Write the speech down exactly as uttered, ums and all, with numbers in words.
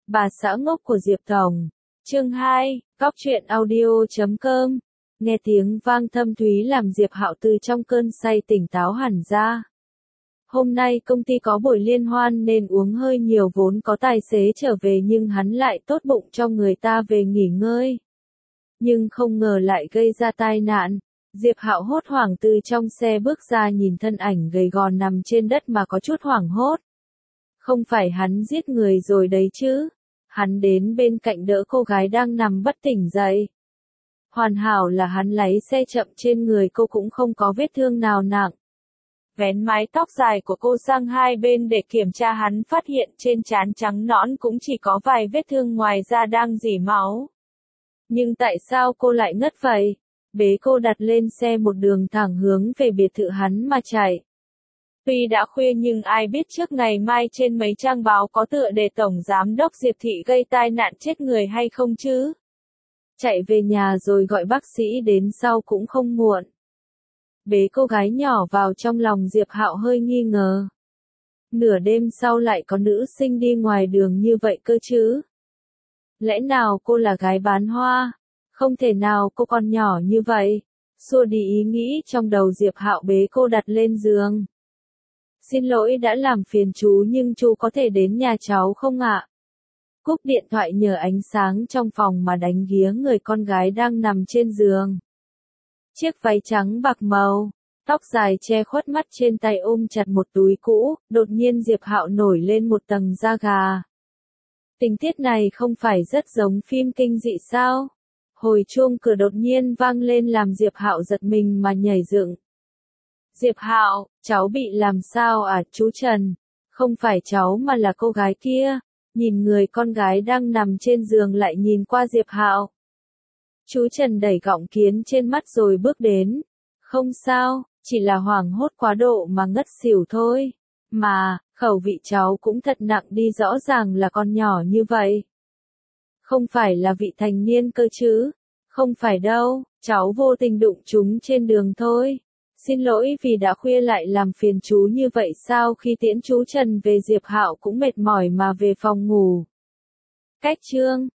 Bà xã ngốc của Diệp Tổng. Chương hai, Góc truyện audio chấm com. Nghe tiếng vang thâm thúy làm Diệp Hạo từ trong cơn say tỉnh táo hẳn ra. Hôm nay công ty có buổi liên hoan nên uống hơi nhiều, vốn có tài xế trở về nhưng hắn lại tốt bụng cho người ta về nghỉ ngơi. Nhưng không ngờ lại gây ra tai nạn. Diệp Hạo hốt hoảng từ trong xe bước ra, nhìn thân ảnh gầy gò nằm trên đất mà có chút hoảng hốt. Không phải hắn giết người rồi đấy chứ? Hắn đến bên cạnh đỡ cô gái đang nằm bất tỉnh dậy. Hoàn hảo là hắn lái xe chậm, trên người cô cũng không có vết thương nào nặng. Vén mái tóc dài của cô sang hai bên để kiểm tra, hắn phát hiện trên trán trắng nõn cũng chỉ có vài vết thương, ngoài ra đang rỉ máu. Nhưng tại sao cô lại ngất vậy? Bế cô đặt lên xe, một đường thẳng hướng về biệt thự hắn mà chạy. Tuy đã khuya nhưng ai biết trước ngày mai trên mấy trang báo có tựa đề Tổng Giám đốc Diệp Thị gây tai nạn chết người hay không chứ? Chạy về nhà rồi gọi bác sĩ đến sau cũng không muộn. Bế cô gái nhỏ vào trong lòng, Diệp Hạo hơi nghi ngờ. Nửa đêm sau lại có nữ sinh đi ngoài đường như vậy cơ chứ? Lẽ nào cô là gái bán hoa? Không thể nào, cô còn nhỏ như vậy. Xua đi ý nghĩ trong đầu, Diệp Hạo bế cô đặt lên giường. Xin lỗi đã làm phiền chú, nhưng chú có thể đến nhà cháu không ạ? Cúp điện thoại, nhờ ánh sáng trong phòng mà đánh ghía người con gái đang nằm trên giường. Chiếc váy trắng bạc màu, tóc dài che khuất mắt, trên tay ôm chặt một túi cũ, đột nhiên Diệp Hạo nổi lên một tầng da gà. Tình tiết này không phải rất giống phim kinh dị sao? Hồi chuông cửa đột nhiên vang lên làm Diệp Hạo giật mình mà nhảy dựng. Diệp Hạo, cháu bị làm sao à, chú Trần? Không phải cháu mà là cô gái kia. Nhìn người con gái đang nằm trên giường lại nhìn qua Diệp Hạo. Chú Trần đẩy gọng kiến trên mắt rồi bước đến. Không sao, chỉ là hoảng hốt quá độ mà ngất xỉu thôi. Mà, khẩu vị cháu cũng thật nặng đi, rõ ràng là con nhỏ như vậy. Không phải là vị thành niên cơ chứ? Không phải đâu, cháu vô tình đụng chúng trên đường thôi. Xin lỗi vì đã khuya lại làm phiền chú như vậy. Sau khi tiễn chú Trần về, Diệp Hạo cũng mệt mỏi mà về phòng ngủ. Cách chương